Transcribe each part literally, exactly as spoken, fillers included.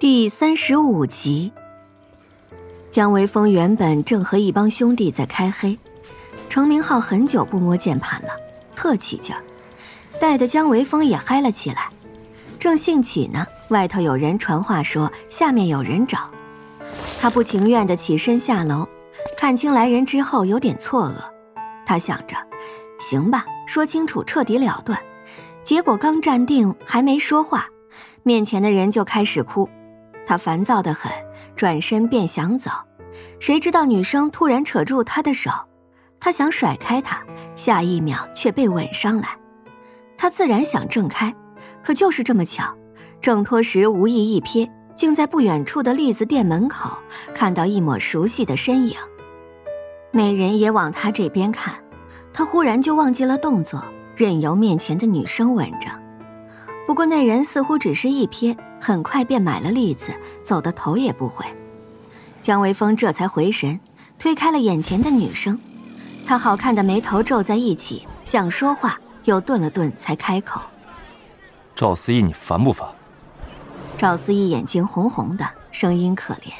第三十五集，姜维峰原本正和一帮兄弟在开黑，程明浩很久不摸键盘了，特起劲儿，带得姜维峰也嗨了起来。正兴起呢，外头有人传话说下面有人找，他不情愿地起身下楼，看清来人之后有点错愕。他想着，行吧，说清楚彻底了断。结果刚站定还没说话，面前的人就开始哭。他烦躁得很，转身便想走，谁知道女生突然扯住他的手，他想甩开她，下一秒却被吻上来。他自然想挣开，可就是这么巧，挣脱时无意一瞥，竟在不远处的栗子店门口看到一抹熟悉的身影。那人也往他这边看，他忽然就忘记了动作，任由面前的女生吻着。不过那人似乎只是一瞥，很快便买了栗子，走得头也不回。姜维峰这才回神，推开了眼前的女生。他好看的眉头皱在一起，想说话，又顿了顿才开口： 赵思义，你烦不烦？ 赵思义眼睛红红的，声音可怜：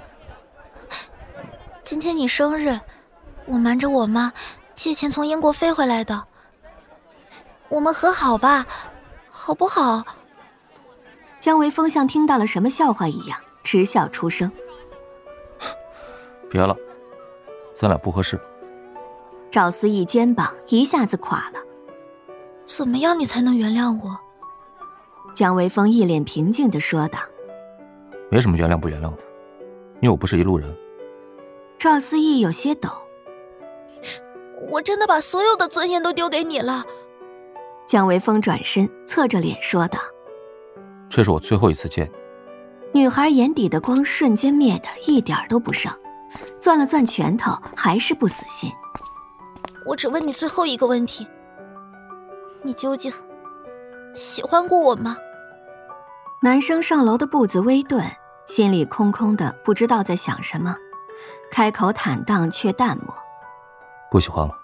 今天你生日，我瞒着我妈借钱从英国飞回来的，我们和好吧，好不好？ 姜维峰像听到了什么笑话一样嗤笑出声： 别了，咱俩不合适。 赵思义肩膀一下子垮了。 怎么样你才能原谅我？ 姜维峰一脸平静地说道： 没什么原谅不原谅的，因为我不是一路人。 赵思义有些抖： 我真的把所有的尊严都丢给你了。 姜维峰转身侧着脸说道： 这是我最后一次见你。女孩眼底的光瞬间灭得一点都不剩，攥了攥拳头，还是不死心。 我只问你最后一个问题，你究竟喜欢过我吗？ 男生上楼的步子微顿，心里空空的，不知道在想什么，开口坦荡却淡漠： 不喜欢了。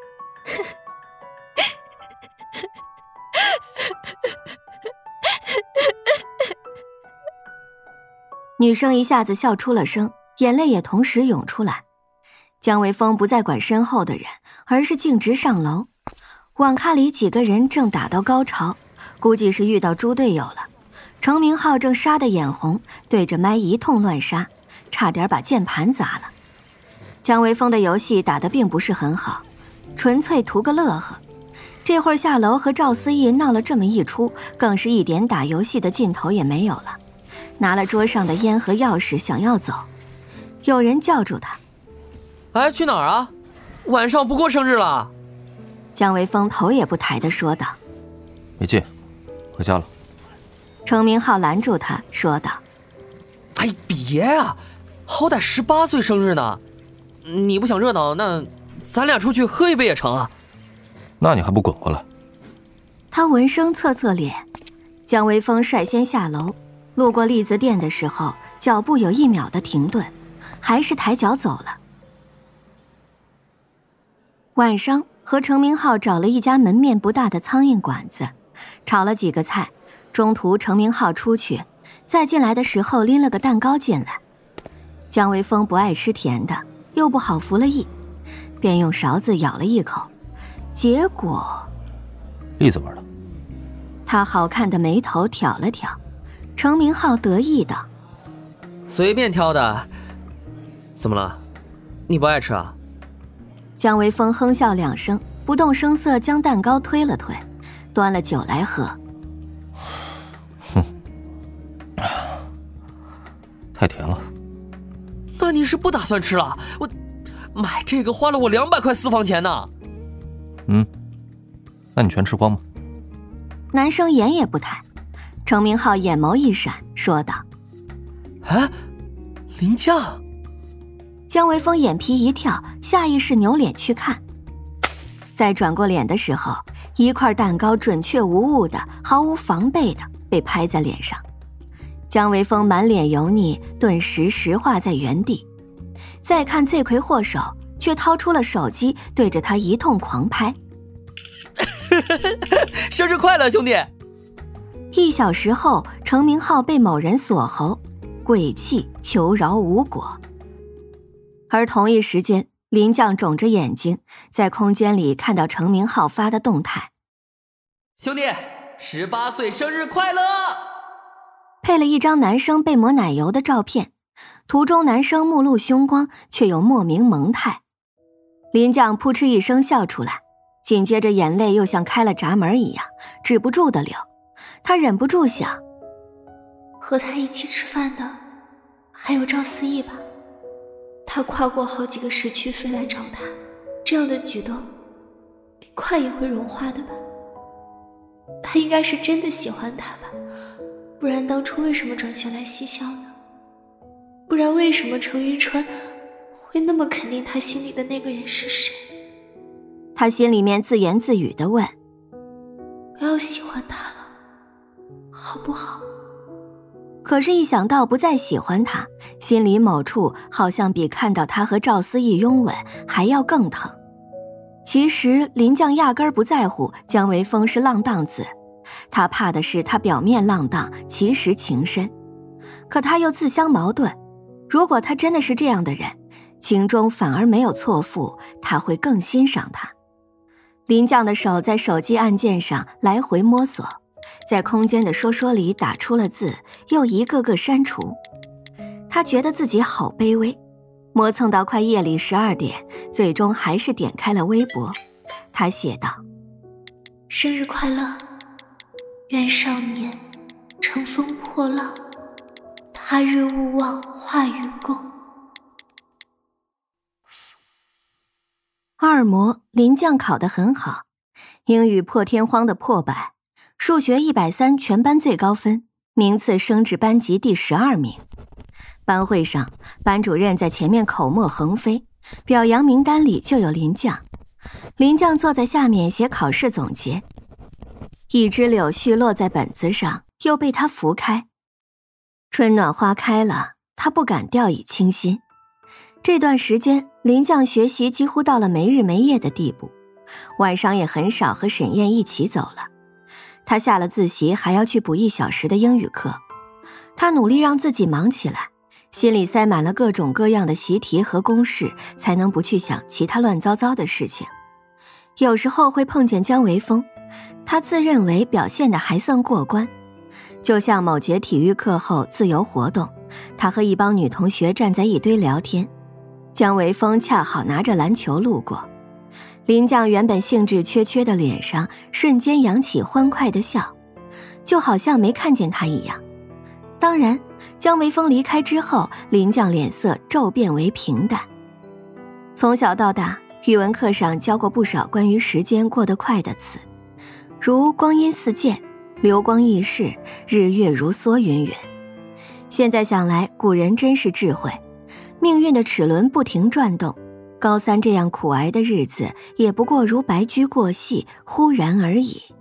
女生一下子笑出了声，眼泪也同时涌出来。姜维峰不再管身后的人，而是径直上楼。网咖里几个人正打到高潮，估计是遇到猪队友了。程明浩正杀得眼红，对着麦一通乱杀，差点把键盘砸了。姜维峰的游戏打得并不是很好，纯粹图个乐呵。这会儿下楼和赵思义闹了这么一出，更是一点打游戏的劲头也没有了。拿了桌上的烟和钥匙想要走，有人叫住他： 哎，去哪儿啊？晚上不过生日了。 姜维峰头也不抬地说道： 没劲，回家了。 程明浩拦住他说道： 哎，别啊，好歹十八岁生日呢，你不想热闹，那咱俩出去喝一杯也成啊。 那你还不滚过来？ 他闻声侧侧脸。姜维峰率先下楼，路过栗子店的时候，脚步有一秒的停顿，还是抬脚走了。晚上和程明浩找了一家门面不大的苍蝇馆子，炒了几个菜。中途程明浩出去，再进来的时候拎了个蛋糕进来。姜维峰不爱吃甜的，又不好服了意，便用勺子舀了一口，结果栗子味的。 他好看的眉头挑了挑。程明浩得意道： 随便挑的，怎么了？你不爱吃啊？ 姜维峰哼笑两声，不动声色将蛋糕推了推，端了酒来喝。 哼，太甜了。 那你是不打算吃了？我买这个花了我两百块私房钱呢。 嗯，那你全吃光吗？ 男生眼也不抬。程明浩眼眸一闪，说道： 啊，林酱。 姜维峰眼皮一跳，下意识扭脸去看。再转过脸的时候，一块蛋糕准确无误的、毫无防备的被拍在脸上。姜维峰满脸油腻，顿时石化在原地。再看罪魁祸首，却掏出了手机，对着他一通狂拍。 生日快乐，兄弟！ 一小时后，程明浩被某人锁喉， 鬼泣求饶无果。而同一时间，林将肿着眼睛在空间里看到程明浩发的动态： 兄弟，十八岁生日快乐！ 配了一张男生被抹奶油的照片，图中男生目露凶光，却又莫名萌态。林将扑哧一声笑出来，紧接着眼泪又像开了闸门一样止不住的流。他忍不住想， 和他一起吃饭的还有赵思义吧，他跨过好几个时区飞来找他，这样的举动冰块也会融化的吧。他应该是真的喜欢他吧，不然当初为什么转学来西校呢？不然为什么程云川会那么肯定他心里的那个人是谁？ 他心里面自言自语地问， 不要喜欢他了好不好？ 可是一想到不再喜欢他，心里某处好像比看到他和赵思义拥吻还要更疼。其实林将压根儿不在乎姜维峰是浪荡子，他怕的是他表面浪荡，其实情深。可他又自相矛盾，如果他真的是这样的人，情中反而没有错付，他会更欣赏他。林将的手在手机按键上来回摸索，在空间的说说里打出了字，又一个个删除。他觉得自己好卑微，磨蹭到快夜里十二点，最终还是点开了微博。他写道： 生日快乐，愿少年乘风破浪，他日勿忘化与共。 二模林将考得很好，英语破天荒的破百，数学一百三全班最高分，名次升至班级第十二名。班会上，班主任在前面口沫横飞，表扬名单里就有林将。林将坐在下面写考试总结，一枝柳絮落在本子上，又被他拂开。春暖花开了，他不敢掉以轻心。这段时间，林将学习几乎到了没日没夜的地步，晚上也很少和沈燕一起走了。他下了自习还要去补一小时的英语课，他努力让自己忙起来，心里塞满了各种各样的习题和公式，才能不去想其他乱糟糟的事情。有时候会碰见姜维峰，他自认为表现得还算过关。就像某节体育课后自由活动，他和一帮女同学站在一堆聊天，姜维峰恰好拿着篮球路过，林将原本兴致缺缺的脸上瞬间扬起欢快的笑，就好像没看见他一样。当然，姜维峰离开之后，林将脸色骤变为平淡。从小到大，语文课上教过不少关于时间过得快的词，如光阴似箭、流光易逝、日月如梭云云。现在想来，古人真是智慧，命运的齿轮不停转动，高三这样苦挨的日子也不过如白驹过隙，忽然而已。